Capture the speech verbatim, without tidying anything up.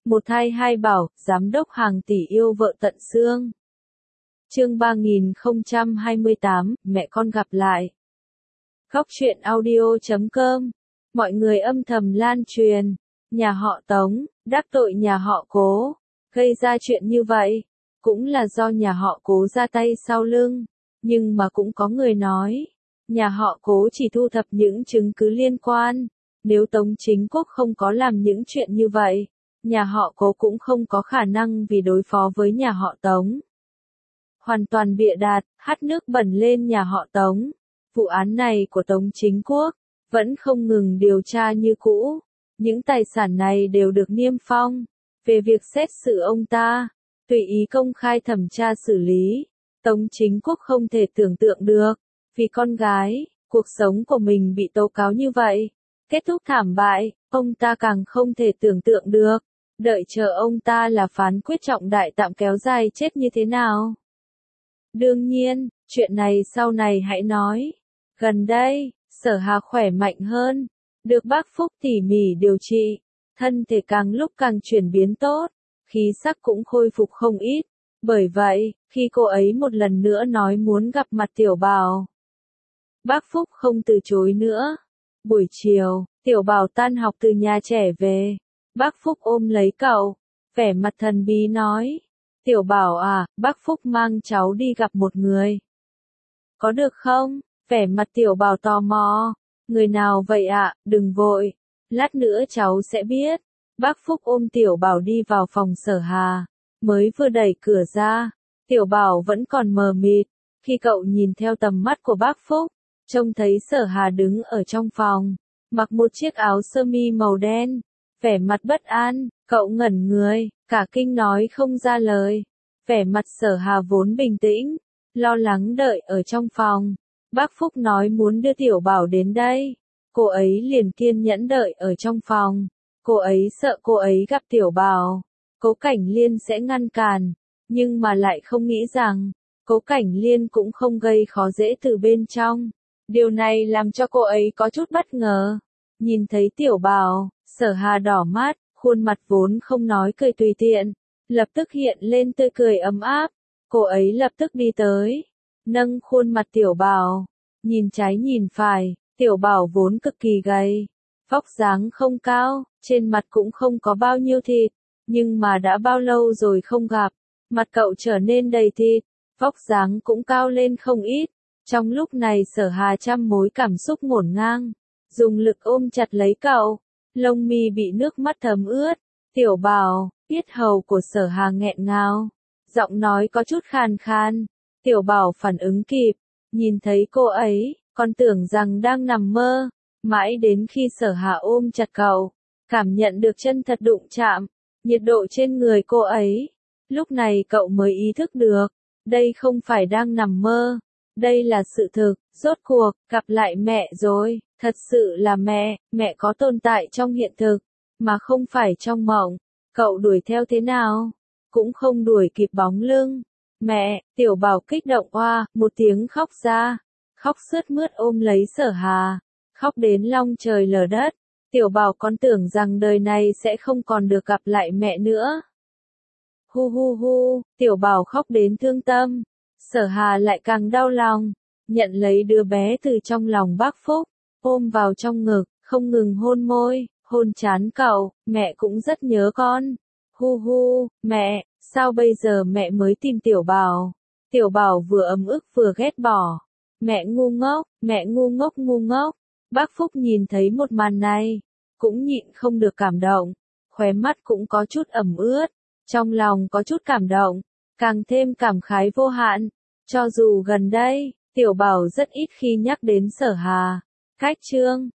Một thai hai bảo, giám đốc hàng tỷ yêu vợ tận xương. Chương ba nghìn không trăm hai mươi tám, mẹ con gặp lại. Góc truyện audio chấm com. Mọi người âm thầm lan truyền, nhà họ Tống, đắc tội nhà họ Cố, gây ra chuyện như vậy, cũng là do nhà họ Cố ra tay sau lưng, nhưng mà cũng có người nói, nhà họ Cố chỉ thu thập những chứng cứ liên quan, nếu Tống Chính Quốc không có làm những chuyện như vậy, nhà họ Cố cũng không có khả năng vì đối phó với nhà họ Tống. Hoàn toàn bịa đặt, hắt nước bẩn lên nhà họ Tống. Vụ án này của Tống Chính Quốc vẫn không ngừng điều tra như cũ. Những tài sản này đều được niêm phong. Về việc xét xử ông ta, tùy ý công khai thẩm tra xử lý, Tống Chính Quốc không thể tưởng tượng được, vì con gái, cuộc sống của mình bị tố cáo như vậy, kết thúc thảm bại, ông ta càng không thể tưởng tượng được, đợi chờ ông ta là phán quyết trọng đại tạm kéo dài chết như thế nào. Đương nhiên, chuyện này sau này hãy nói. Gần đây, Sở Hà khỏe mạnh hơn, được bác Phúc tỉ mỉ điều trị, thân thể càng lúc càng chuyển biến tốt, khí sắc cũng khôi phục không ít. Bởi vậy, khi cô ấy một lần nữa nói muốn gặp mặt Tiểu Bảo, bác Phúc không từ chối nữa. Buổi chiều, Tiểu Bảo tan học từ nhà trẻ về, bác Phúc ôm lấy cậu, vẻ mặt thần bí nói, Tiểu Bảo à, bác Phúc mang cháu đi gặp một người. Có được không? Vẻ mặt Tiểu Bảo tò mò. Người nào vậy ạ? À? Đừng vội. Lát nữa cháu sẽ biết. Bác Phúc ôm Tiểu Bảo đi vào phòng Sở Hà. Mới vừa đẩy cửa ra, Tiểu Bảo vẫn còn mờ mịt. Khi cậu nhìn theo tầm mắt của bác Phúc, trông thấy Sở Hà đứng ở trong phòng, mặc một chiếc áo sơ mi màu đen, vẻ mặt bất an, cậu ngẩn người, cả kinh nói không ra lời. Vẻ mặt Sở Hà vốn bình tĩnh, lo lắng đợi ở trong phòng. Bác Phúc nói muốn đưa Tiểu Bảo đến đây, cô ấy liền kiên nhẫn đợi ở trong phòng. Cô ấy sợ cô ấy gặp Tiểu Bảo, Cố Cảnh Liên sẽ ngăn cản, nhưng mà lại không nghĩ rằng, Cố Cảnh Liên cũng không gây khó dễ từ bên trong. Điều này làm cho cô ấy có chút bất ngờ. Nhìn thấy Tiểu Bảo, Sở Hà đỏ mắt, khuôn mặt vốn không nói cười tùy tiện, lập tức hiện lên tươi cười ấm áp. Cô ấy lập tức đi tới, nâng khuôn mặt Tiểu Bảo, nhìn trái nhìn phải. Tiểu Bảo vốn cực kỳ gầy, vóc dáng không cao, trên mặt cũng không có bao nhiêu thịt, nhưng mà đã bao lâu rồi không gặp, mặt cậu trở nên đầy thịt, vóc dáng cũng cao lên không ít. Trong lúc này Sở Hà trăm mối cảm xúc ngổn ngang, dùng lực ôm chặt lấy cậu, lông mi bị nước mắt thấm ướt. Tiểu Bảo, yết hầu của Sở Hà nghẹn ngào, giọng nói có chút khàn khan. Tiểu Bảo phản ứng kịp, nhìn thấy cô ấy, còn tưởng rằng đang nằm mơ, mãi đến khi Sở Hà ôm chặt cậu, cảm nhận được chân thật đụng chạm, nhiệt độ trên người cô ấy. Lúc này cậu mới ý thức được, đây không phải đang nằm mơ, đây là sự thực. Rốt cuộc, gặp lại mẹ rồi, thật sự là mẹ, mẹ có tồn tại trong hiện thực, mà không phải trong mộng. Cậu đuổi theo thế nào, cũng không đuổi kịp bóng lưng. Mẹ, Tiểu Bảo kích động oa, một tiếng khóc ra, khóc sướt mướt ôm lấy Sở Hà, khóc đến long trời lở đất. Tiểu Bảo còn tưởng rằng đời này sẽ không còn được gặp lại mẹ nữa. Hu hu hu, Tiểu Bảo khóc đến thương tâm, Sở Hà lại càng đau lòng, nhận lấy đứa bé từ trong lòng bác Phúc, ôm vào trong ngực, không ngừng hôn môi, hôn trán cậu. Mẹ cũng rất nhớ con. Hu hu, mẹ, sao bây giờ mẹ mới tìm Tiểu Bảo? Tiểu Bảo vừa ấm ức vừa ghét bỏ. Mẹ ngu ngốc, mẹ ngu ngốc ngu ngốc. Bác Phúc nhìn thấy một màn này, cũng nhịn không được cảm động, khóe mắt cũng có chút ẩm ướt, trong lòng có chút cảm động, càng thêm cảm khái vô hạn. Cho dù gần đây, Tiểu Bảo rất ít khi nhắc đến Sở Hà. Cách chương